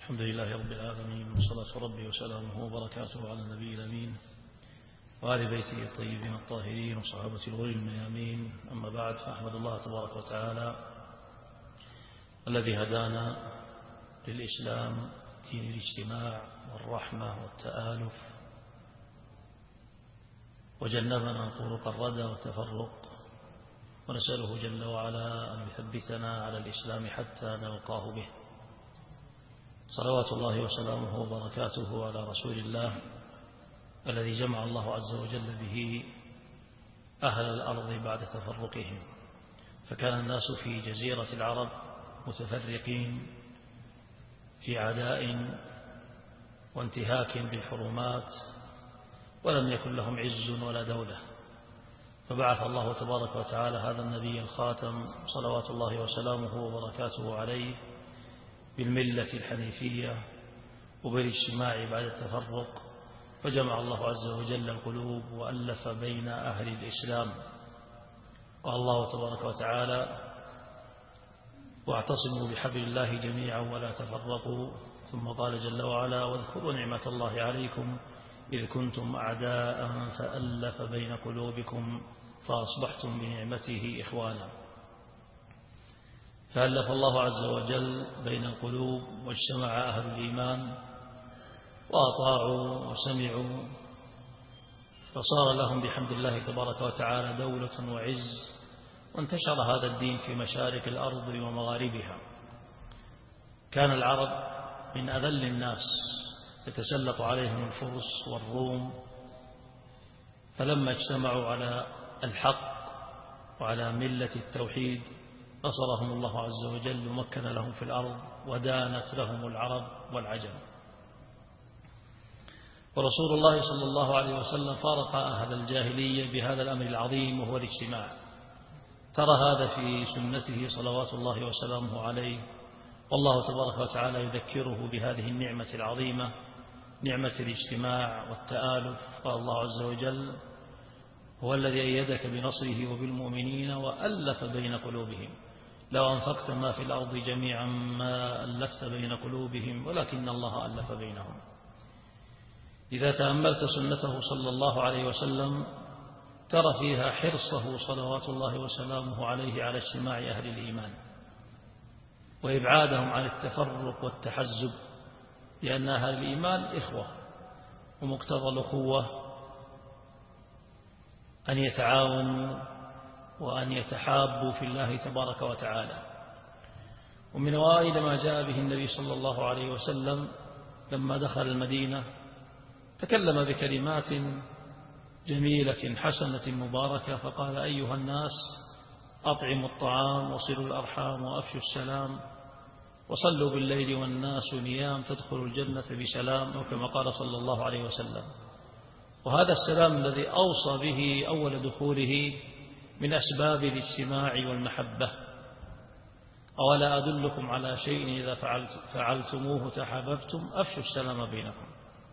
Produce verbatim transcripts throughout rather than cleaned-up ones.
الحمد لله رب العالمين، وصلاة ربي وسلامه وبركاته على النبي الأمين وآل بيته الطيبين الطاهرين وصحابة الغر الميامين. أما بعد، فأحمد الله تبارك وتعالى الذي هدانا للإسلام، دين الاجتماع والرحمة والتآلف، وجنبنا طرق الردى والتفرق، ونسأله جل وعلا أن يثبتنا على الإسلام حتى نلقاه به. صلوات الله وسلامه وبركاته على رسول الله الذي جمع الله عز وجل به أهل الأرض بعد تفرقهم، فكان الناس في جزيرة العرب متفرقين في عداء وانتهاك بالحرمات، ولم يكن لهم عز ولا دولة، فبعث الله تبارك وتعالى هذا النبي الخاتم صلوات الله وسلامه وبركاته عليه بالملة الحنيفية وبالاجتماع بعد التفرق، فجمع الله عز وجل القلوب وألف بين أهل الإسلام. قال الله تبارك وتعالى: واعتصموا بحبل الله جميعا ولا تفرقوا. ثم قال جل وعلا: واذكروا نعمة الله عليكم إذ كنتم أعداء فألف بين قلوبكم فأصبحتم بنعمته إخوانا. فألف الله عز وجل بين القلوب، واجتمع أهل الإيمان وأطاعوا وسمعوا، فصار لهم بحمد الله تبارك وتعالى دولة وعز، وانتشر هذا الدين في مشارق الأرض ومغاربها. كان العرب من أذل الناس، يتسلط عليهم الفرس والروم، فلما اجتمعوا على الحق وعلى ملة التوحيد نصرهم الله عز وجل ومكن لهم في الأرض، ودانت لهم العرب والعجم. ورسول الله صلى الله عليه وسلم فارق أهل الجاهلية بهذا الأمر العظيم وهو الاجتماع. ترى هذا في سنته صلوات الله وسلامه عليه، والله تبارك وتعالى يذكره بهذه النعمة العظيمة، نعمة الاجتماع والتآلف. قال الله عز وجل: هو الذي أيدك بنصره وبالمؤمنين وألف بين قلوبهم لو أنفقت ما في الأرض جميعا ما ألفت بين قلوبهم ولكن الله ألف بينهم. إذا تأملت سنته صلى الله عليه وسلم ترى فيها حرصه صلوات الله وسلامه عليه على اجتماع أهل الإيمان وإبعادهم عن التفرق والتحزب، لأن أهل الإيمان إخوة، ومقتضى الأخوة أن يتعاونوا وأن يتحابوا في الله تبارك وتعالى. ومن أوائل ما جاء به النبي صلى الله عليه وسلم لما دخل المدينة تكلم بكلمات جميلة حسنة مباركة، فقال: أيها الناس، أطعموا الطعام وصلوا الأرحام وأفشوا السلام وصلوا بالليل والناس نيام تدخلوا الجنة بسلام، وكما قال صلى الله عليه وسلم. وهذا السلام الذي أوصى به أول دخوله من أسباب الاجتماع والمحبة. أولا أدلكم على شيء إذا فعلت فعلتموه تحاببتم أفشوا السلام بينكم.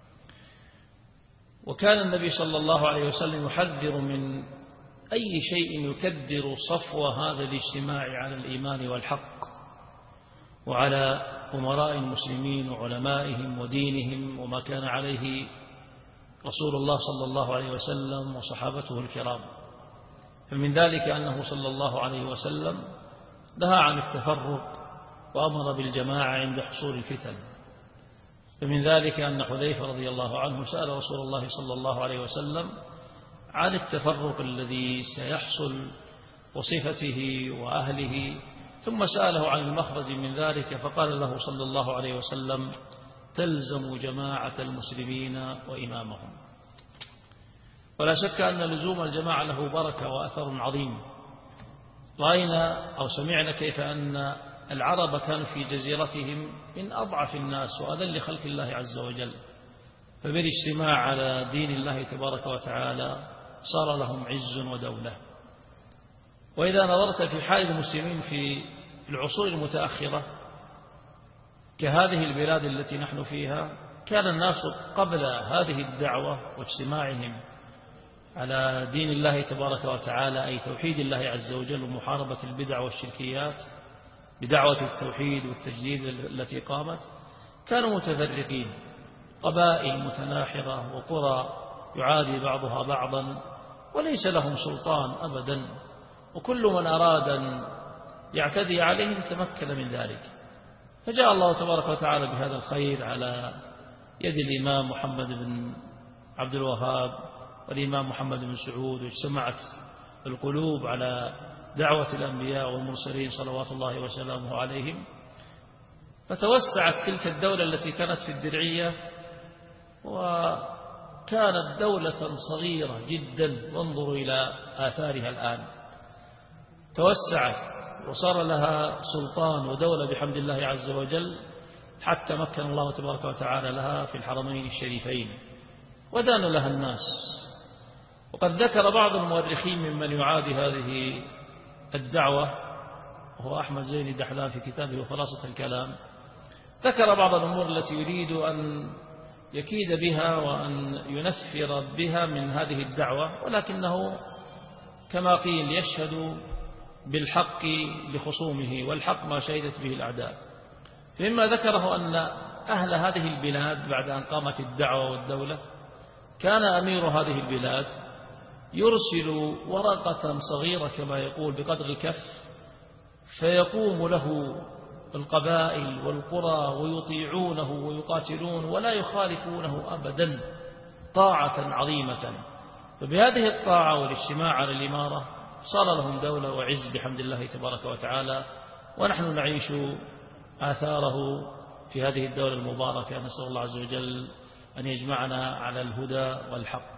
وكان النبي صلى الله عليه وسلم يحذر من أي شيء يكدر صفو هذا الاجتماع على الإيمان والحق، وعلى أمراء المسلمين وعلمائهم ودينهم وما كان عليه رسول الله صلى الله عليه وسلم وصحابته الكرام. فمن ذلك أنه صلى الله عليه وسلم نهى عن التفرق وأمر بالجماعة عند حصول الفتن. فمن ذلك أن حذيفة رضي الله عنه سأل رسول الله صلى الله عليه وسلم عن التفرق الذي سيحصل وصفته وأهله، ثم سأله عن المخرج من ذلك، فقال له صلى الله عليه وسلم: تلزم جماعة المسلمين وإمامهم. ولا شك أن لزوم الجماعة له بركة وأثر عظيم. رأينا أو سمعنا كيف أن العرب كانوا في جزيرتهم من أضعف الناس وأذل خلق الله عز وجل، فبالاجتماع على دين الله تبارك وتعالى صار لهم عز ودولة. وإذا نظرت في حال المسلمين في العصور المتأخرة كهذه البلاد التي نحن فيها، كان الناس قبل هذه الدعوة واجتماعهم على دين الله تبارك وتعالى، أي توحيد الله عز وجل ومحاربة البدع والشركيات بدعوة التوحيد والتجديد التي قامت، كانوا متفرقين، قبائل متناحرة وقرى يعادي بعضها بعضا، وليس لهم سلطان أبدا، وكل من أراد أن يعتدي عليهم تمكن من ذلك. فجاء الله تبارك وتعالى بهذا الخير على يد الإمام محمد بن عبد الوهاب والإمام محمد بن سعود، واجتمعت القلوب على دعوة الأنبياء والمرسلين صلوات الله وسلامه عليهم، فتوسعت تلك الدولة التي كانت في الدرعية، وكانت دولة صغيرة جدا، وانظروا إلى آثارها الآن، توسعت وصار لها سلطان ودولة بحمد الله عز وجل، حتى مكن الله تبارك وتعالى لها في الحرمين الشريفين ودان لها الناس. وقد ذكر بعض المؤرخين ممن يعادي هذه الدعوة، وهو أحمد زين الدحلان في كتابه خلاصة الكلام، ذكر بعض الأمور التي يريد أن يكيد بها وأن ينفر بها من هذه الدعوة، ولكنه كما قيل يشهد بالحق لخصومه، والحق ما شهدت به الأعداء. فمما ذكره أن أهل هذه البلاد بعد أن قامت الدعوة والدولة، كان أمير هذه البلاد يرسل ورقة صغيرة كما يقول بقدر الكف، فيقوم له القبائل والقرى ويطيعونه ويقاتلون ولا يخالفونه أبدا طاعة عظيمة. فبهذه الطاعة والاجتماع على الإمارة صار لهم دولة وعز بحمد الله تبارك وتعالى، ونحن نعيش آثاره في هذه الدولة المباركة. نسأل الله عز وجل أن يجمعنا على الهدى والحق.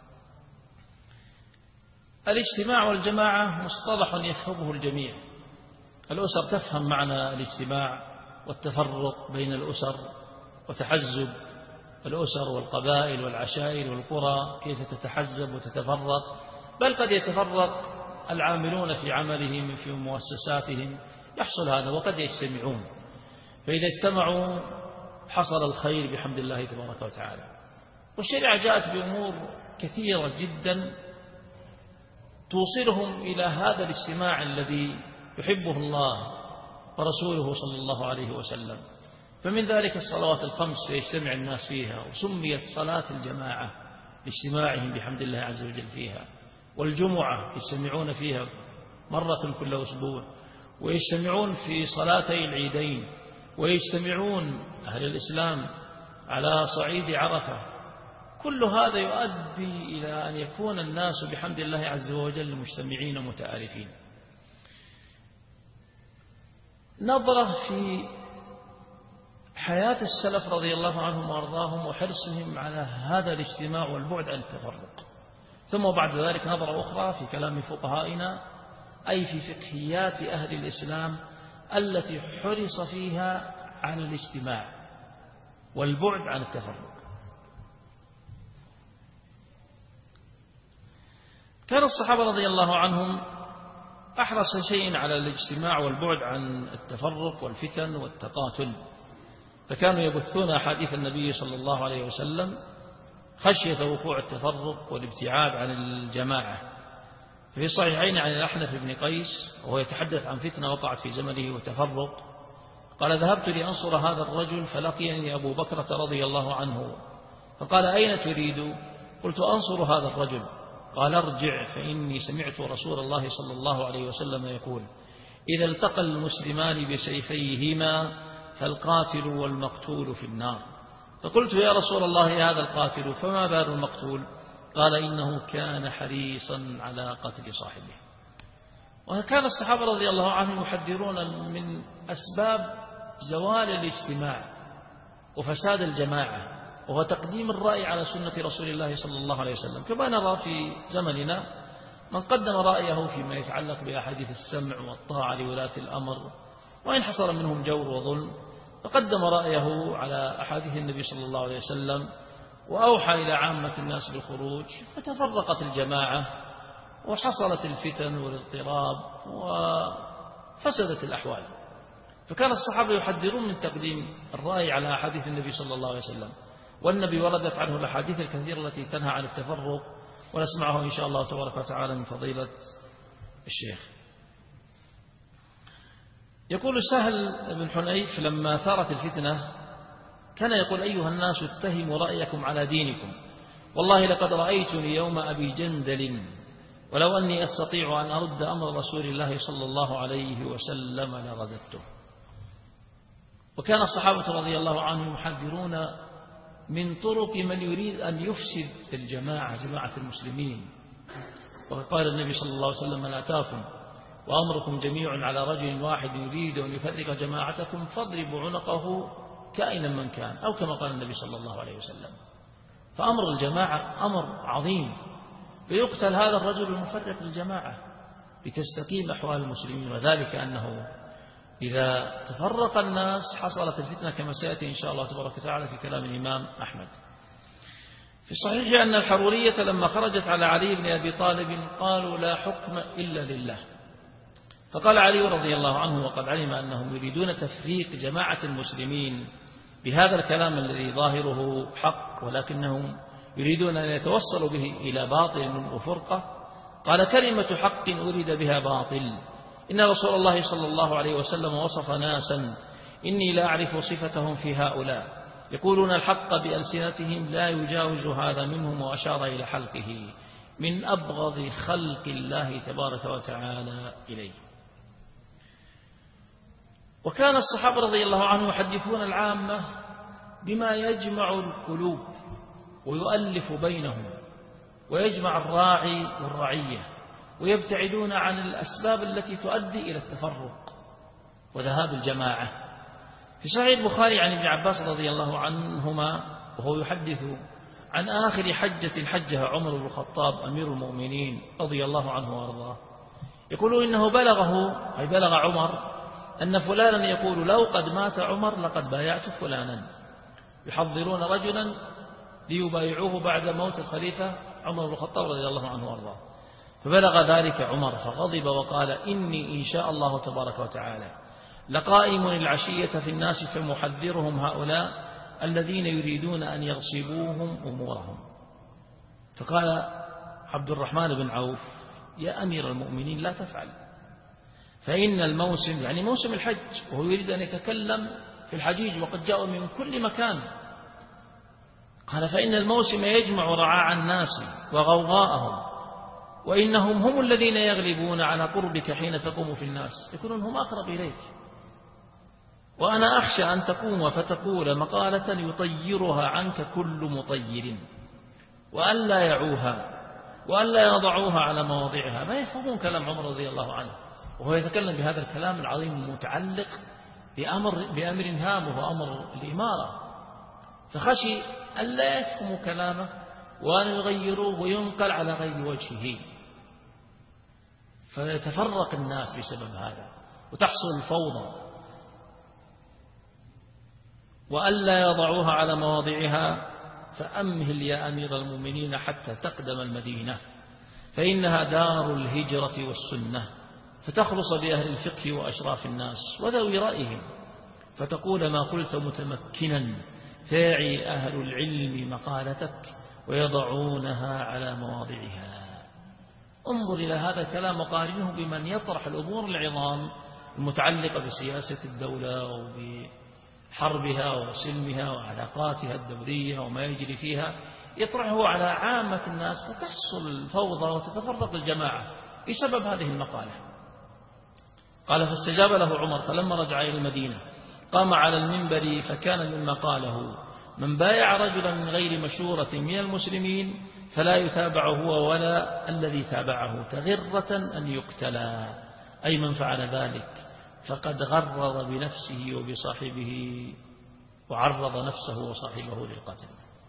الاجتماع والجماعة مصطلح يفهمه الجميع. الأسر تفهم معنى الاجتماع والتفرق بين الأسر وتحزب الأسر والقبائل والعشائر والقرى، كيف تتحزب وتتفرق، بل قد يتفرق العاملون في عملهم في مؤسساتهم، يحصل هذا، وقد يجتمعون، فإذا اجتمعوا حصل الخير بحمد الله تبارك وتعالى. والشريعة جاءت بأمور كثيرة جدا توصلهم إلى هذا الاجتماع الذي يحبه الله ورسوله صلى الله عليه وسلم. فمن ذلك الصلوات الخمس فيجتمع الناس فيها، وسميت صلاة الجماعة لاجتماعهم بحمد الله عز وجل فيها. والجمعة يجتمعون فيها مرة كل أسبوع، ويجتمعون في صلاتي العيدين، ويجتمعون أهل الإسلام على صعيد عرفة. كل هذا يؤدي إلى أن يكون الناس بحمد الله عز وجل مجتمعين متآلفين. نظرة في حياة السلف رضي الله عنهم وأرضاهم وحرصهم على هذا الاجتماع والبعد عن التفرق، ثم بعد ذلك نظرة أخرى في كلام فقهائنا، أي في فقهيات أهل الإسلام التي حرص فيها عن الاجتماع والبعد عن التفرق. كان الصحابة رضي الله عنهم أحرص شيء على الاجتماع والبعد عن التفرق والفتن والتقاتل، فكانوا يبثون أحاديث النبي صلى الله عليه وسلم خشية وقوع التفرق والابتعاد عن الجماعة. في الصحيحين عن الأحنف بن قيس وهو يتحدث عن فتنة وقعت في زمنه وتفرق، قال: ذهبت لأنصر هذا الرجل فلقيني أبو بكرة رضي الله عنه فقال: أين تريد؟ قلت: أنصر هذا الرجل. قال: ارجع فإني سمعت رسول الله صلى الله عليه وسلم يقول: إذا التقى المسلمان بسيفيهما فالقاتل والمقتول في النار. فقلت: يا رسول الله هذا القاتل فما بال المقتول؟ قال: إنه كان حريصا على قتل صاحبه. وكان الصحابة رضي الله عنهم يحذرون من أسباب زوال الاجتماع وفساد الجماعة، وهو تقديم الرأي على سنة رسول الله صلى الله عليه وسلم. كما نرى في زمننا من قدم رأيه فيما يتعلق بأحاديث السمع والطاعة لولاة الأمر، وإن حصل منهم جور وظلم، فقدم رأيه على أحاديث النبي صلى الله عليه وسلم، وأوحى إلى عامة الناس بالخروج، فتفرقت الجماعة وحصلت الفتن والاضطراب وفسدت الأحوال. فكان الصحابة يحذرون من تقديم الرأي على أحاديث النبي صلى الله عليه وسلم، والنبي وردت عنه الأحاديث الكثيرة التي تنهى عن التفرق، ونسمعه إن شاء الله تبارك وتعالى من فضيلة الشيخ. يقول سهل بن حنيف: لما ثارت الفتنة كان يقول: أيها الناس اتهموا رأيكم على دينكم، والله لقد رأيتني يوم أبي جندل، ولو أني أستطيع أن أرد أمر رسول الله صلى الله عليه وسلم لرددته. وكان الصحابة رضي الله عنهم يحذرون من طرق من يريد أن يفسد الجماعة جماعة المسلمين. وقال النبي صلى الله عليه وسلم: من أتاكم وأمركم جميع على رجل واحد يريد أن يفرق جماعتكم فاضربوا عنقه كائنا من كان، أو كما قال النبي صلى الله عليه وسلم. فأمر الجماعة أمر عظيم، فيقتل هذا الرجل المفرق للجماعة لتستقيم أحوال المسلمين، وذلك أنه إذا تفرق الناس حصلت الفتنة كما سيأتي إن شاء الله تبارك وتعالى في كلام الإمام أحمد. في الصحيح أن الحرورية لما خرجت على علي بن أبي طالب قالوا: لا حكم إلا لله. فقال علي رضي الله عنه وقد علم أنهم يريدون تفريق جماعة المسلمين بهذا الكلام الذي ظاهره حق، ولكنهم يريدون أن يتوصلوا به إلى باطل وفرقة، قال: كلمة حق أريد بها باطل. إن رسول الله صلى الله عليه وسلم وصف ناسا إني لا أعرف صفتهم في هؤلاء، يقولون الحق بألسنتهم لا يجاوز هذا منهم، وأشار إلى حلقه، من أبغض خلق الله تبارك وتعالى إليه. وكان الصحابة رضي الله عنهم يحدثون العامة بما يجمع القلوب ويؤلف بينهم، ويجمع الراعي والرعية، ويبتعدون عن الأسباب التي تؤدي إلى التفرق وذهاب الجماعة. في صحيح البخاري عن ابن عباس رضي الله عنهما وهو يحدث عن آخر حجة حجها عمر بن الخطاب أمير المؤمنين رضي الله عنه وارضاه، يقول: إنه بلغه، أي بلغ عمر، أن فلانا يقول: لو قد مات عمر لقد بايعت فلانا. يحضرون رجلا ليبايعوه بعد موت الخليفة عمر بن الخطاب رضي الله عنه وارضاه. فبلغ ذلك عمر فغضب وقال: إني إن شاء الله تبارك وتعالى لقائم العشية في الناس فمحذرهم هؤلاء الذين يريدون أن يغصبوهم أمورهم. فقال عبد الرحمن بن عوف: يا أمير المؤمنين لا تفعل، فإن الموسم، يعني موسم الحج، وهو يريد أن يتكلم في الحجيج وقد جاءوا من كل مكان، قال: فإن الموسم يجمع رعاع الناس وغوغاءهم، وإنهم هم الذين يغلبون على قربك حين تقوم في الناس، يكونون هم أقرب إليك، وأنا أخشى أن تقوم فتقول مقالة يطيرها عنك كل مطير، وأن لا يعوها وأن لا يضعوها على مواضعها. ما يفهمون كلام عمر رضي الله عنه وهو يتكلم بهذا الكلام العظيم المتعلق بأمر, بأمر هام وهو أمر الإمارة، فخشي أن لا يفهموا كلامه وأن يغيروه وينقل على غير وجهه، فيتفرق الناس بسبب هذا وتحصل الفوضى. وألا يضعوها على مواضعها، فأمهل يا أمير المؤمنين حتى تقدم المدينة، فإنها دار الهجرة والسنة، فتخلص بأهل الفقه وأشراف الناس وذوي رأيهم، فتقول ما قلت متمكنا، فاعي أهل العلم مقالتك ويضعونها على مواضعها. انظر إلى هذا الكلام وقارنه بمن يطرح الأمور العظام المتعلقة بسياسة الدولة وبحربها وسلمها وعلاقاتها الدولية وما يجري فيها، يطرحه على عامة الناس فتحصل الفوضى وتتفرق الجماعة بسبب هذه المقالة. قال: فاستجاب له عمر، فلما رجع إلى المدينة قام على المنبر، فكان مما قاله: من بايع رجلا من غير مشورة من المسلمين فلا يتابع هو ولا الذي تابعه تغرة أن يقتلا، أي من فعل ذلك فقد غرر بنفسه وبصاحبه وعرض نفسه وصاحبه للقتل.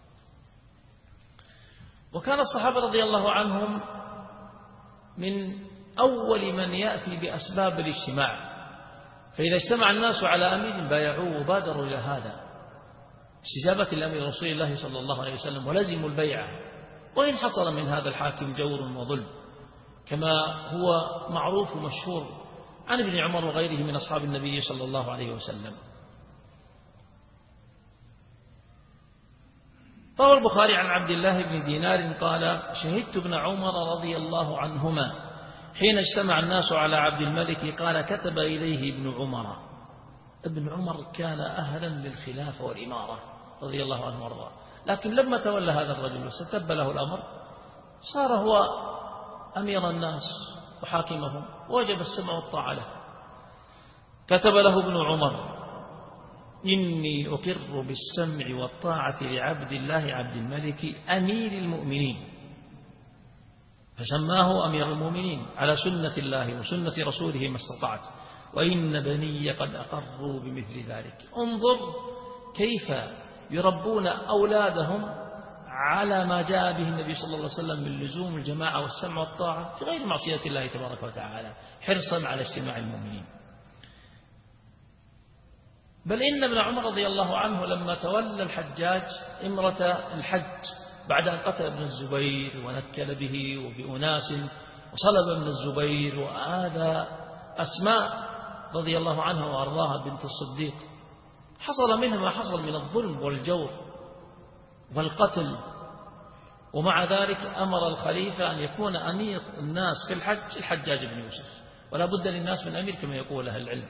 وكان الصحابة رضي الله عنهم من أول من يأتي بأسباب الاجتماع، فإذا اجتمع الناس على أمير بايعوه وبادروا إلى هذا استجابة الأمير رسول الله صلى الله عليه وسلم ولزموا البيعة، وإن حصل من هذا الحاكم جور وظلم، كما هو معروف ومشهور عن ابن عمر وغيره من أصحاب النبي صلى الله عليه وسلم. روى البخاري عن عبد الله بن دينار قال: شهدت ابن عمر رضي الله عنهما حين اجتمع الناس على عبد الملك، قال: كتب إليه ابن عمر ابن عمر كان أهلا للخلافة والإمارة رضي الله عنه وارضاه، لكن لما تولى هذا الرجل واستتب له الأمر صار هو أمير الناس وحاكمهم، وجب السمع والطاعة له. كتب له ابن عمر: إني أقر بالسمع والطاعة لعبد الله عبد الملك أمير المؤمنين، فسماه أمير المؤمنين على سنة الله وسنة رسوله ما استطعت، وإن بني قد أقروا بمثل ذلك. انظر كيف يربون أولادهم على ما جاء به النبي صلى الله عليه وسلم من لزوم الجماعة والسمع والطاعة في غير معصية الله تبارك وتعالى، حرصا على استماع المؤمنين. بل إن ابن عمر رضي الله عنه لما تولى الحجاج إمرة الحج بعد أن قتل ابن الزبير ونكل به وبأناس وصلب ابن الزبير وآذى أسماء رضي الله عنها وأرضاها بنت الصديق، حصل منها ما حصل من الظلم والجور والقتل، ومع ذلك أمر الخليفة أن يكون أمير الناس في الحج الحجاج بن يوسف، ولا بد للناس من أمير كما يقول أهل العلم،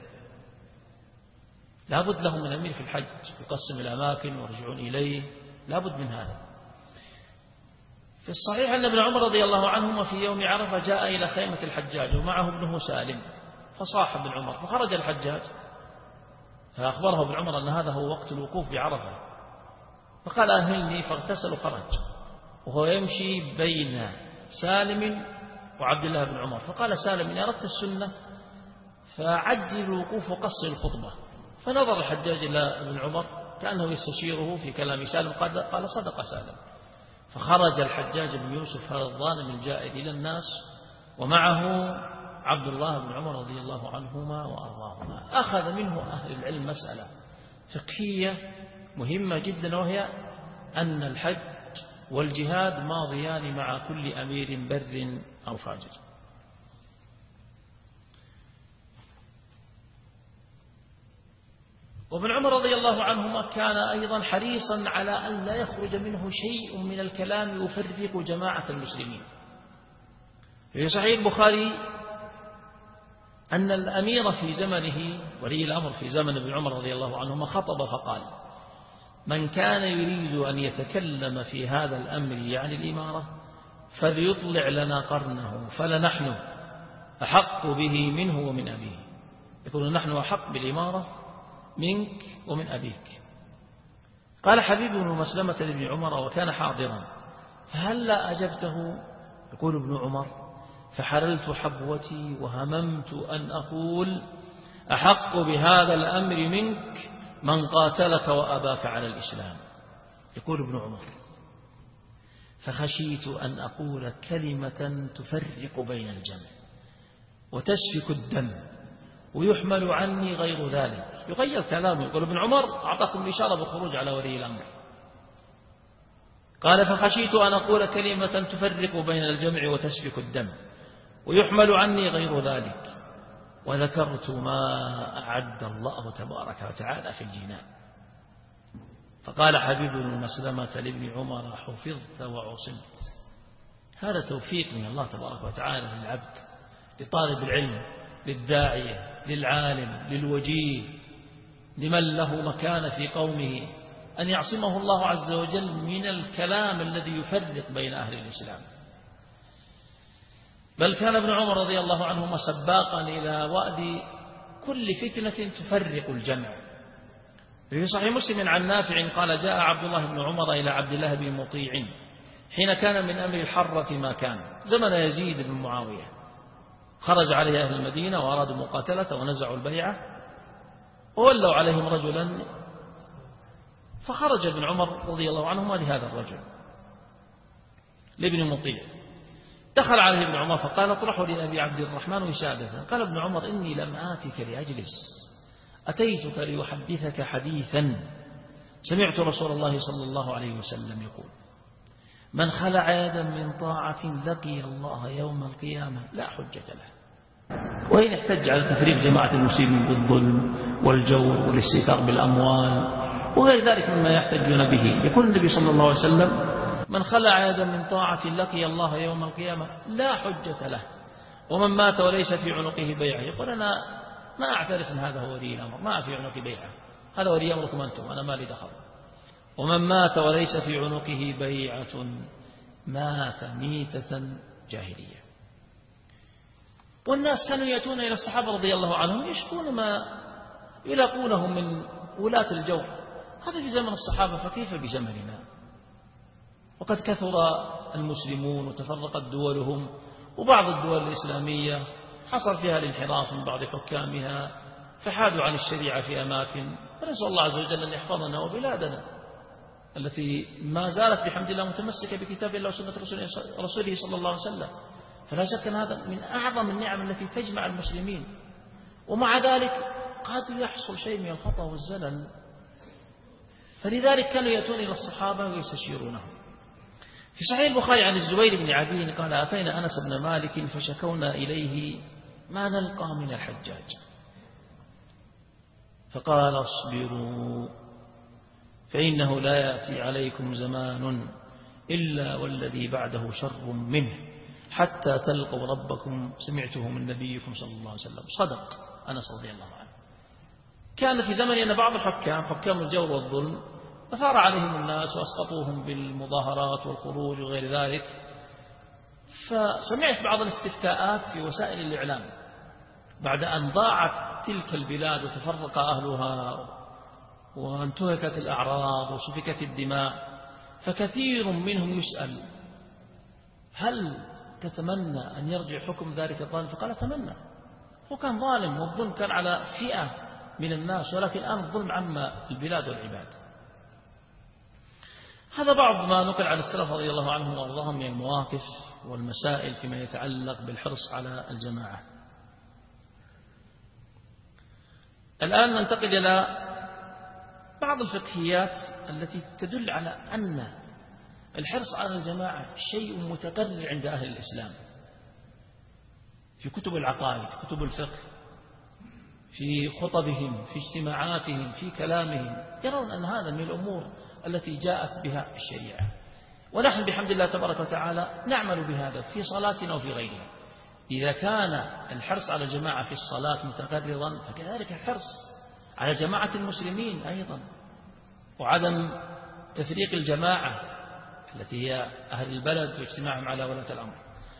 لا بد لهم من أمير في الحج يقسم الأماكن ويرجعون إليه، لا بد من هذا. في الصحيح أن ابن عمر رضي الله عنهما في يوم عرفة جاء إلى خيمة الحجاج ومعه ابنه سالم، فصاح ابن عمر، فخرج الحجاج فأخبره ابن عمر أن هذا هو وقت الوقوف بعرفة، فقال أهلني، فاغتسل وخرج وهو يمشي بين سالم وعبد الله بن عمر، فقال سالم: إن أردت السنة فعجل الوقوف وقصر الخطبة. فنظر الحجاج إلى ابن عمر كأنه يستشيره في كلام سالم، قال: صدق سالم. فخرج الحجاج بن يوسف هذا الظالم الجائر إلى الناس ومعه عبد الله بن عمر رضي الله عنهما وأرضاهما. أخذ منه أهل العلم مسألة فقهية مهمة جدا، وهي أن الحج والجهاد ماضيان مع كل أمير بر أو فاجر. وابن عمر رضي الله عنهما كان أيضا حريصا على أن لا يخرج منه شيء من الكلام يفرق جماعة المسلمين. في صحيح البخاري أن الأمير في زمنه ولي الأمر في زمن ابن عمر رضي الله عنهما خطب فقال: من كان يريد أن يتكلم في هذا الأمر يعني الإمارة فليطلع لنا قرنه فلنحن أحق به منه ومن أبيه. يقول: نحن أحق بالإمارة منك ومن أبيك. قال حبيب بن مسلمة لابن عمر وكان حاضرا: فهلا أجبته؟ يقول ابن عمر: فحللت حبوتي وهممت أن أقول: أحق بهذا الأمر منك من قاتلك وأباك على الإسلام. يقول ابن عمر: فخشيت أن أقول كلمة تفرق بين الجمع وتسفك الدم ويحمل عني غير ذلك. يغير كلامه، يقول ابن عمر: أعطاكم الإشارة بالخروج على ولي الأمر. قال: فخشيت أن أقول كلمة تفرق بين الجمع وتسفك الدم ويحمل عني غير ذلك، وذكرت ما أعد الله تبارك وتعالى في الجنان. فقال حبيب بن مسلمة لابن عمر: حفظت وعصمت. هذا توفيق من الله تبارك وتعالى للعبد، لطالب العلم، للداعية، للعالم، للوجيه، لمن له مكانة في قومه، أن يعصمه الله عز وجل من الكلام الذي يفرق بين أهل الإسلام. بل كان ابن عمر رضي الله عنهما سباقا إلى وأد كل فتنة تفرق الجمع. في صحيح مسلم عن نافع قال: جاء عبد الله بن عمر إلى عبد الله بن مطيع حين كان من أمر الحرة ما كان زمن يزيد بن معاوية، خرج عليه أهل المدينة وأرادوا مقاتلة ونزعوا البيعة وولوا عليهم رجلا، فخرج ابن عمر رضي الله عنهما لهذا الرجل لابن مطيع. دخل عليه ابن عمر فقال: اطرحوا لأبي عبد الرحمن وسادة. قال ابن عمر: إني لم آتك لأجلس، أتيتك لأحدثك حديثا سمعت رسول الله صلى الله عليه وسلم يقول: من خلع يدا من طاعة لقي الله يوم القيامة لا حجة له. وإن احتج على تفريق جماعة المسلمين بالظلم والجور والاستيثار بالأموال وغير ذلك مما يحتجون به، يقول النبي صلى الله عليه وسلم: من خلع يدا من طاعة لقي الله يوم القيامة لا حجة له. ومن مات وليس في عنقه بيعة، يقول: أنا ما أعترف أن هذا هو ولي الأمر، ما في عنق بيعة، هذا ولي أمركم أنتم، أنا ما لي دخل. ومن مات وليس في عنقه بيعة مات ميتة جاهلية. والناس كانوا يأتون إلى الصحابة رضي الله عنهم يشكون ما يلاقونه من ولاة الجور، هذا في زمن الصحابة، فكيف بزمننا؟ وقد كثر المسلمون وتفرقت دولهم، وبعض الدول الإسلامية حصل فيها الانحراف من بعض حكامها فحادوا عن الشريعة في أماكن، فنسأل الله عز وجل أن يحفظنا وبلادنا التي ما زالت بحمد الله متمسكة بكتاب الله وسنة رسوله صلى الله عليه وسلم. فلا شك أن هذا من أعظم النعم التي تجمع المسلمين، ومع ذلك قد يحصل شيء من الخطأ والزلل، فلذلك كانوا يأتون إلى الصحابة ويستشيرونهم. في صحيح البخاري عن الزبير بن عدي قال: أتينا أنس بن مالك فشكونا إليه ما نلقى من الحجاج، فقال: اصبروا فإنه لا يأتي عليكم زمان إلا والذي بعده شر منه حتى تلقوا ربكم سمعته من نبيكم صلى الله عليه وسلم. صدق أنس رضي الله عنه. كان في زمن أن بعض الحكام حكام الجور والظلم أثار عليهم الناس وأسقطوهم بالمظاهرات والخروج وغير ذلك، فسمعت بعض الاستفتاءات في وسائل الإعلام بعد أن ضاعت تلك البلاد وتفرق أهلها وانتهكت الأعراض وسفكت الدماء، فكثير منهم يسأل: هل تتمنى أن يرجع حكم ذلك الظالم؟ فقال: أتمنى. هو كان ظالم، والظلم كان على فئة من الناس، ولكن الآن الظلم عم البلاد والعباد. هذا بعض ما نقل عن السلف رضي الله عنهم وارضاهم من المواقف والمسائل فيما يتعلق بالحرص على الجماعة. الآن ننتقل إلى بعض الفقهيات التي تدل على أن الحرص على الجماعة شيء متكرر عند أهل الإسلام في كتب العقائد، كتب الفقه، في خطبهم، في اجتماعاتهم، في كلامهم، يرون أن هذا من الأمور التي جاءت بها الشريعة. ونحن بحمد الله تبارك وتعالى نعمل بهذا في صلاتنا وفي غيرها. إذا كان الحرص على الجماعة في الصلاة متكررا، فكذلك الحرص على جماعة المسلمين أيضا، وعدم تفريق الجماعة التي هي أهل البلد واجتماعهم على ولاة الأمر.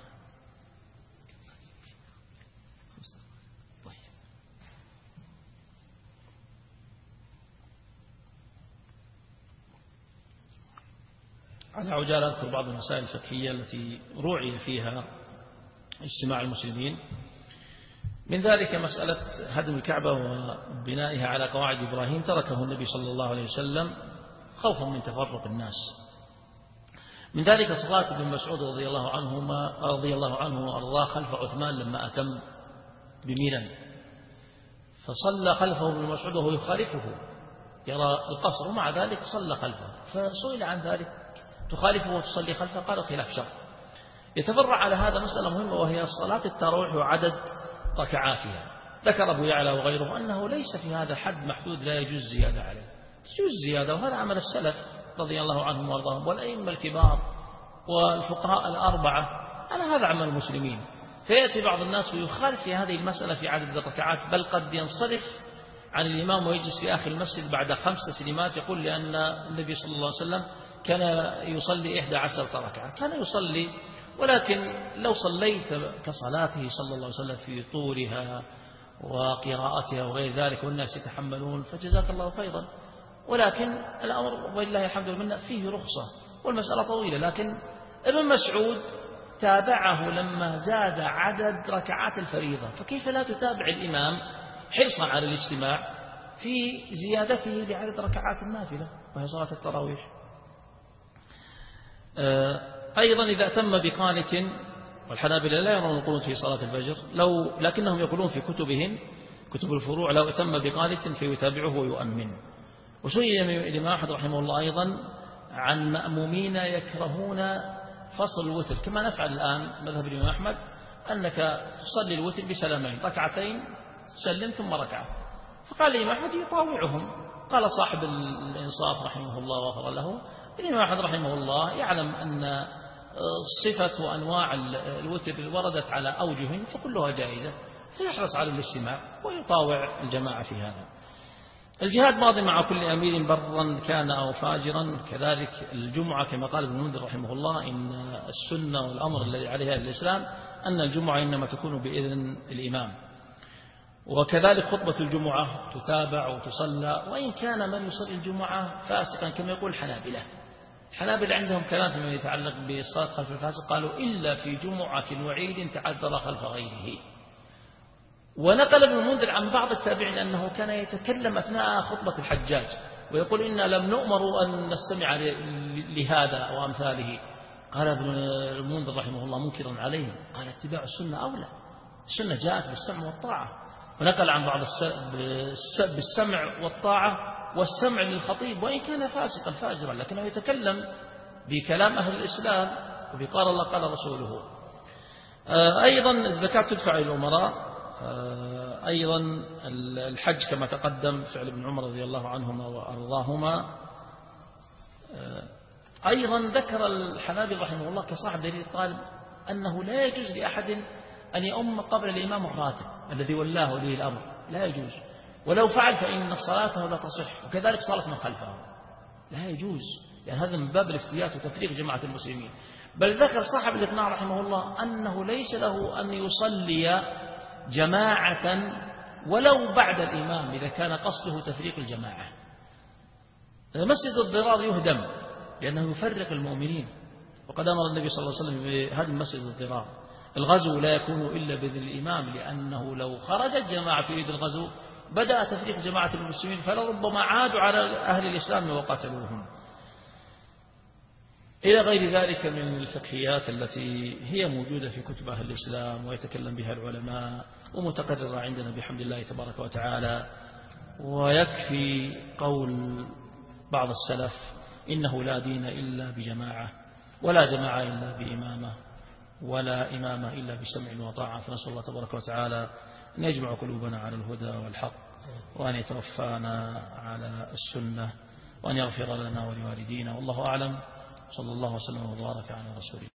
على عجالة أذكر بعض المسائل الفقهية التي روعي فيها اجتماع المسلمين. من ذلك مسألة هدم الكعبة وبنائها على قواعد إبراهيم، تركه النبي صلى الله عليه وسلم خوفا من تفرق الناس. من ذلك صلاة ابن مسعود رضي الله عنهما رضي الله عنه وأرضاه خلف عثمان لما أتم بمينا، فصلى خلفه ابن مسعود وهو يخالفه يرى القصر، ومع ذلك صلى خلفه، فسئل عن ذلك: تخالفه وتصلي خلفه؟ قال: خلاف شر. يتفرع على هذا مسألة مهمة، وهي صلاة التراويح وعدد ركعاتها. ذكر أبو يعلى وغيره أنه ليس في هذا حد محدود لا يجوز زيادة عليه، تجوز زيادة، وهذا عمل السلف رضي الله عنهم وارضاهم والأئمة الكبار والفقهاء الأربعة، على هذا عمل المسلمين. فيأتي بعض الناس ويخالف في هذه المسألة في عدد الركعات، بل قد ينصرف عن الإمام ويجلس في آخر المسجد بعد خمس تسليمات، يقول لأن النبي صلى الله عليه وسلم كان يصلي إحدى عشرة ركعة، كان يصلي، ولكن لو صليت كصلاته صلى الله عليه وسلم في طولها وقراءتها وغير ذلك والناس يتحملون فجزاك الله خيرا. ولكن الأمر ولله الحمد والمنة فيه رخصة، والمسألة طويلة. لكن ابن مسعود تابعه لما زاد عدد ركعات الفريضة، فكيف لا تتابع الإمام حرصا على الاجتماع في زيادته لعدد ركعات النافلة وهي صلاة التراويح. أيضا إذا تم بقانت، والحنابلة لا يرون القنوت في صلاة الفجر، لو لكنهم يقولون في كتبهم كتب الفروع: لو تم بقانت فيتابعه ويؤمن. وسئل الإمام أحمد رحمه الله أيضا عن مأمومين يكرهون فصل الوتر، كما نفعل الآن مذهب الإمام أحمد، أنك تصلي الوتر بسلامين، ركعتين تسلم ثم ركعة. فقال الإمام أحمد يطاوعهم. قال صاحب الإنصاف رحمه الله وغفر له: الإمام أحمد رحمه الله يعلم أن صفة وأنواع الوتر وردت على أوجه فكلها جائزة، فيحرص على الاجتماع ويطاوع الجماعة في هذا. الجهاد ماضي مع كل أمير برا كان أو فاجرا. كذلك الجمعة كما قال ابن المنذر رحمه الله إن السنة والأمر الذي عليها الإسلام أن الجمعة إنما تكون بإذن الإمام. وكذلك خطبة الجمعة تتابع وتصلى، وإن كان من يصلي الجمعة فاسقا كما يقول الحنابلة. الحنابلة عندهم كلام فيما يتعلق بالصلاة خلف الفاسق، قالوا إلا في جمعة وعيد تعذر خلف غيره. ونقل ابن المنذر عن بعض التابعين أنه كان يتكلم أثناء خطبة الحجاج ويقول إنا لم نؤمر أن نستمع لهذا وأمثاله. قال ابن المنذر رحمه الله منكرا عليهم، قال اتباع السنة أولى، السنة جاءت بالسمع والطاعة. ونقل عن بعض بالسمع والطاعة والسمع للخطيب وإن كان فاسقا فاجرا، لكنه يتكلم بكلام أهل الإسلام وبقال الله قال رسوله. أيضا الزكاة تدفع للأمراء. أيضا الحج كما تقدم فعل ابن عمر رضي الله عنهما وأرضاهما. أيضا ذكر الحنابلة رحمه الله كصاحب دليل قال أنه لا يجوز لأحد أن يؤم قبل الإمام الراتب الذي ولاه ولي الأمر، لا يجوز، ولو فعل فإن صلاته لا تصح، وكذلك صلاة من خلفه لا يجوز، يعني هذا من باب الافتيات وتفريق جماعة المسلمين. بل ذكر صاحب الإقناع رحمه الله أنه ليس له أن يصلي جماعة ولو بعد الإمام إذا كان قصده تفريق الجماعة. مسجد الضرار يهدم لأنه يفرق المؤمنين، وقد أمر النبي صلى الله عليه وسلم بهدم مسجد الضرار. الغزو لا يكون إلا بإذن الإمام، لأنه لو خرجت جماعة تريد الغزو بدأ تفريق جماعة المسلمين فلربما عادوا على أهل الإسلام وقاتلوهم. إلى غير ذلك من الفقهيات التي هي موجودة في كتب أهل الإسلام ويتكلم بها العلماء ومتقررة عندنا بحمد الله تبارك وتعالى. ويكفي قول بعض السلف إنه لا دين إلا بجماعة، ولا جماعة إلا بإمامة، ولا إمامة إلا بسمع وطاعة. فنسأل الله تبارك وتعالى أن يجمع قلوبنا على الهدى والحق، وأن يتوفانا على السنة، وأن يغفر لنا ولوالدينا. والله أعلم. صلى الله وسلم وبارك على رسوله.